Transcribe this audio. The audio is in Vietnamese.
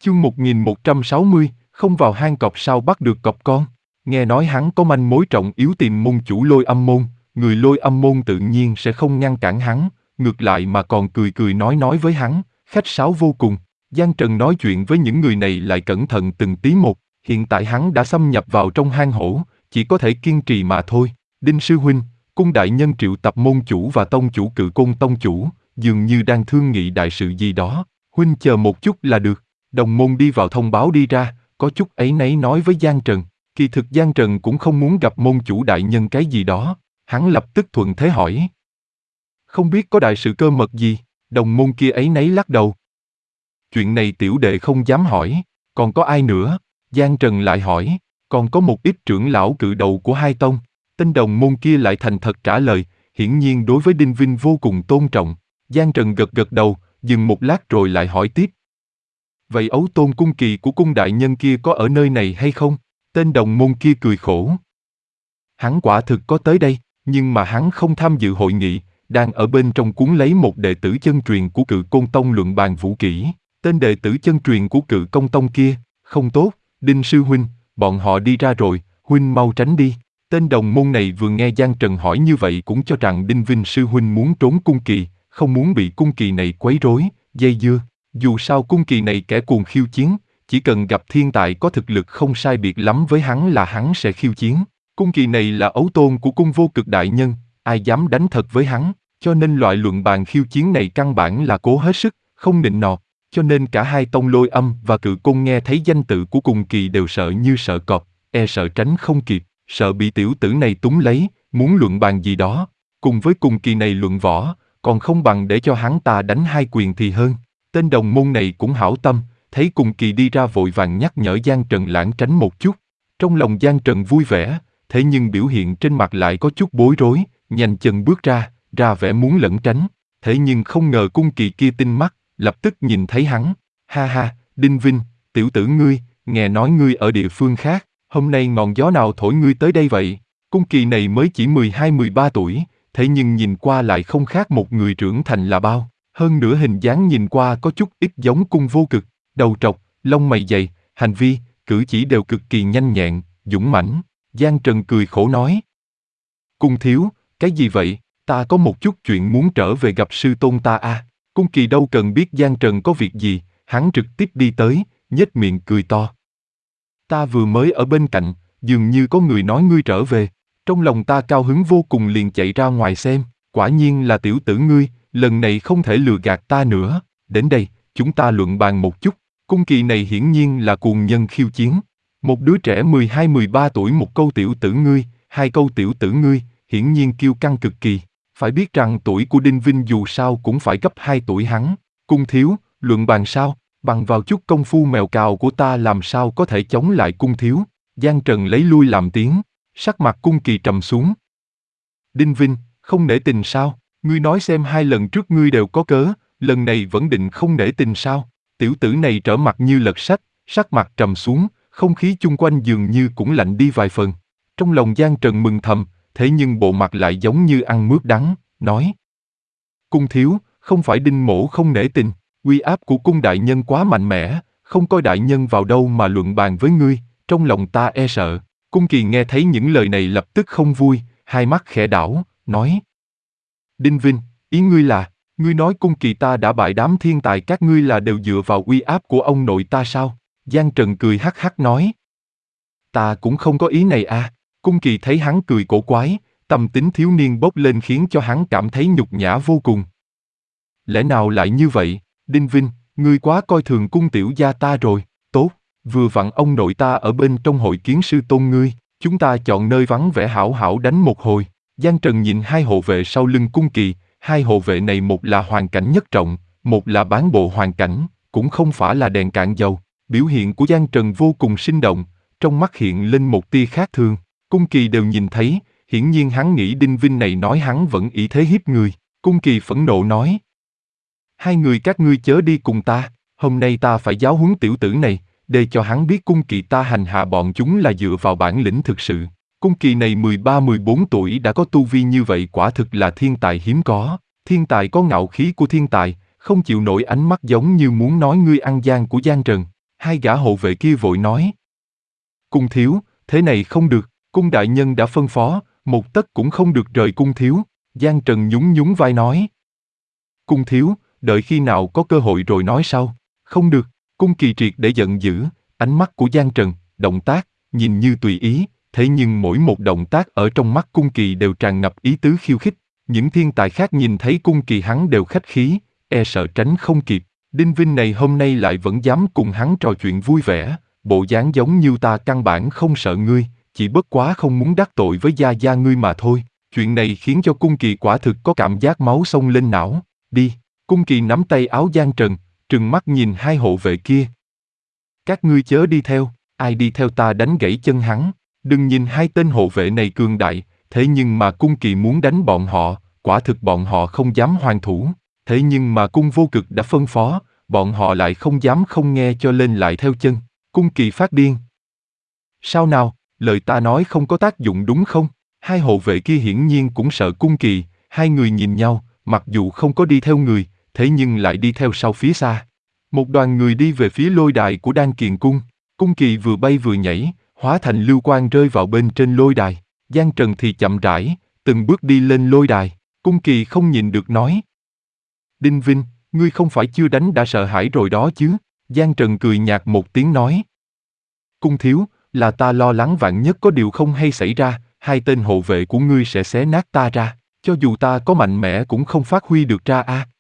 Chương 1160, không vào hang cọp sao bắt được cọp con. Nghe nói hắn có manh mối trọng yếu tìm môn chủ Lôi Âm môn, người Lôi Âm môn tự nhiên sẽ không ngăn cản hắn, ngược lại mà còn cười cười nói với hắn, khách sáo vô cùng. Giang Trần nói chuyện với những người này lại cẩn thận từng tí một, hiện tại hắn đã xâm nhập vào trong hang hổ, chỉ có thể kiên trì mà thôi. Đinh sư huynh, cung đại nhân triệu tập môn chủ và tông chủ Cự Côn tông chủ, dường như đang thương nghị đại sự gì đó, huynh chờ một chút là được. Đồng môn đi vào thông báo đi ra, có chút áy náy nói với Giang Trần. Kỳ thực Giang Trần cũng không muốn gặp môn chủ đại nhân cái gì đó, hắn lập tức thuận thế hỏi. Không biết có đại sự cơ mật gì, đồng môn kia áy náy lắc đầu. Chuyện này tiểu đệ không dám hỏi, còn có ai nữa? Giang Trần lại hỏi, còn có một ít trưởng lão cự đầu của hai tông. Tên đồng môn kia lại thành thật trả lời, hiển nhiên đối với Đinh Vinh vô cùng tôn trọng. Giang Trần gật gật đầu, dừng một lát rồi lại hỏi tiếp. Vậy ấu tôn cung kỳ của cung đại nhân kia có ở nơi này hay không? Tên đồng môn kia cười khổ. Hắn quả thực có tới đây, nhưng mà hắn không tham dự hội nghị, đang ở bên trong cuốn lấy một đệ tử chân truyền của Cự Côn tông luận bàn vũ kỹ. Tên đệ tử chân truyền của Cự Côn tông kia, không tốt, Đinh sư huynh, bọn họ đi ra rồi, huynh mau tránh đi. Tên đồng môn này vừa nghe Giang Trần hỏi như vậy cũng cho rằng Đinh Vinh sư huynh muốn trốn cung kỳ, không muốn bị cung kỳ này quấy rối, dây dưa. Dù sao cung kỳ này kẻ cuồng khiêu chiến, chỉ cần gặp thiên tài có thực lực không sai biệt lắm với hắn là hắn sẽ khiêu chiến. Cung kỳ này là ấu tôn của cung vô cực đại nhân, ai dám đánh thật với hắn, cho nên loại luận bàn khiêu chiến này căn bản là cố hết sức, không nịnh nọt. Cho nên cả hai tông Lôi Âm và Cự Côn nghe thấy danh tự của cung kỳ đều sợ như sợ cọp, sợ tránh không kịp, sợ bị tiểu tử này túng lấy, muốn luận bàn gì đó. Cùng với cung kỳ này luận võ, còn không bằng để cho hắn ta đánh hai quyền thì hơn. Tên đồng môn này cũng hảo tâm, thấy cung kỳ đi ra vội vàng nhắc nhở Giang Trần lảng tránh một chút. Trong lòng Giang Trần vui vẻ, thế nhưng biểu hiện trên mặt lại có chút bối rối, nhanh chân bước ra vẻ muốn lẩn tránh. Thế nhưng không ngờ cung kỳ kia tinh mắt, lập tức nhìn thấy hắn. Ha ha, Đinh Vinh, tiểu tử ngươi, nghe nói ngươi ở địa phương khác, hôm nay ngọn gió nào thổi ngươi tới đây vậy? Cung kỳ này mới chỉ 12-13 tuổi, thế nhưng nhìn qua lại không khác một người trưởng thành là bao. Hơn nữa hình dáng nhìn qua có chút ít giống cung vô cực, đầu trọc, lông mày dày, hành vi, cử chỉ đều cực kỳ nhanh nhẹn, dũng mãnh. Giang Trần cười khổ nói. Cung thiếu, cái gì vậy? Ta có một chút chuyện muốn trở về gặp sư tôn ta à. Cung kỳ đâu cần biết Giang Trần có việc gì, hắn trực tiếp đi tới, nhếch miệng cười to. Ta vừa mới ở bên cạnh, dường như có người nói ngươi trở về. Trong lòng ta cao hứng vô cùng liền chạy ra ngoài xem, quả nhiên là tiểu tử ngươi, lần này không thể lừa gạt ta nữa. Đến đây, chúng ta luận bàn một chút. Cung kỳ này hiển nhiên là cuồng nhân khiêu chiến. Một đứa trẻ 12-13 tuổi một câu tiểu tử ngươi, hai câu tiểu tử ngươi, hiển nhiên kiêu căng cực kỳ. Phải biết rằng tuổi của Đinh Vinh dù sao cũng phải gấp 2 tuổi hắn. Cung thiếu, luận bàn sao? Bằng vào chút công phu mèo cào của ta làm sao có thể chống lại cung thiếu? Giang Trần lấy lui làm tiếng, sắc mặt cung kỳ trầm xuống. Đinh Vinh, không nể tình sao? Ngươi nói xem hai lần trước ngươi đều có cớ, lần này vẫn định không nể tình sao? Tiểu tử này trở mặt như lật sách, sắc mặt trầm xuống, không khí chung quanh dường như cũng lạnh đi vài phần. Trong lòng Giang Trần mừng thầm, thế nhưng bộ mặt lại giống như ăn mướp đắng, nói. Cung thiếu, không phải Đinh mỗ không nể tình, uy áp của cung đại nhân quá mạnh mẽ, không coi đại nhân vào đâu mà luận bàn với ngươi, trong lòng ta e sợ. Cung kỳ nghe thấy những lời này lập tức không vui, hai mắt khẽ đảo, nói. Đinh Vinh, ý ngươi là, ngươi nói cung kỳ ta đã bại đám thiên tài các ngươi là đều dựa vào uy áp của ông nội ta sao? Giang Trần cười hắc hắc nói. Ta cũng không có ý này à. Cung kỳ thấy hắn cười cổ quái, tâm tính thiếu niên bốc lên khiến cho hắn cảm thấy nhục nhã vô cùng. Lẽ nào lại như vậy? Đinh Vinh, ngươi quá coi thường cung tiểu gia ta rồi. Tốt, vừa vặn ông nội ta ở bên trong hội kiến sư tôn ngươi, chúng ta chọn nơi vắng vẻ hảo hảo đánh một hồi. Giang Trần nhìn hai hộ vệ sau lưng cung kỳ, hai hộ vệ này một là hoàn cảnh nhất trọng, một là bán bộ hoàn cảnh, cũng không phải là đèn cạn dầu. Biểu hiện của Giang Trần vô cùng sinh động, trong mắt hiện lên một tia khác thường. Cung kỳ đều nhìn thấy, hiển nhiên hắn nghĩ Đinh Vinh này nói hắn vẫn ý thế hiếp người. Cung kỳ phẫn nộ nói. Hai người các ngươi chớ đi cùng ta, hôm nay ta phải giáo huấn tiểu tử này, để cho hắn biết cung kỳ ta hành hạ bọn chúng là dựa vào bản lĩnh thực sự. Cung kỳ này 13-14 tuổi đã có tu vi như vậy quả thực là thiên tài hiếm có. Thiên tài có ngạo khí của thiên tài, không chịu nổi ánh mắt giống như muốn nói ngươi ăn gian của Giang Trần. Hai gã hộ vệ kia vội nói. Cung thiếu, thế này không được, cung đại nhân đã phân phó, một tấc cũng không được rời cung thiếu. Giang Trần nhún nhún vai nói. Cung thiếu, đợi khi nào có cơ hội rồi nói sau. Không được, cung Kỳ triệt để giận dữ, ánh mắt của Giang Trần, động tác, nhìn như tùy ý, thế nhưng mỗi một động tác ở trong mắt cung Kỳ đều tràn ngập ý tứ khiêu khích. Những thiên tài khác nhìn thấy cung Kỳ hắn đều khách khí, e sợ tránh không kịp. Đinh Vinh này hôm nay lại vẫn dám cùng hắn trò chuyện vui vẻ, bộ dáng giống như ta căn bản không sợ ngươi, chỉ bất quá không muốn đắc tội với gia gia ngươi mà thôi. Chuyện này khiến cho cung Kỳ quả thực có cảm giác máu xông lên não. Đi, cung Kỳ nắm tay áo Giang Trần, trừng mắt nhìn hai hộ vệ kia. Các ngươi chớ đi theo, ai đi theo ta đánh gãy chân hắn. Đừng nhìn hai tên hộ vệ này cường đại, thế nhưng mà cung Kỳ muốn đánh bọn họ, quả thực bọn họ không dám hoàn thủ. Thế nhưng mà cung vô cực đã phân phó, bọn họ lại không dám không nghe cho lên lại theo chân. Cung Kỳ phát điên. Sao nào, lời ta nói không có tác dụng đúng không? Hai hộ vệ kia hiển nhiên cũng sợ cung Kỳ, hai người nhìn nhau, mặc dù không có đi theo người, thế nhưng lại đi theo sau phía xa. Một đoàn người đi về phía lôi đài của Đan Kiền Cung. Cung Kỳ vừa bay vừa nhảy, hóa thành lưu quang rơi vào bên trên lôi đài. Giang Trần thì chậm rãi, từng bước đi lên lôi đài. Cung Kỳ không nhìn được nói. Đinh Vinh, ngươi không phải chưa đánh đã sợ hãi rồi đó chứ? Giang Trần cười nhạt một tiếng nói. Cung thiếu, là ta lo lắng vạn nhất có điều không hay xảy ra, hai tên hộ vệ của ngươi sẽ xé nát ta ra. Cho dù ta có mạnh mẽ cũng không phát huy được ra a.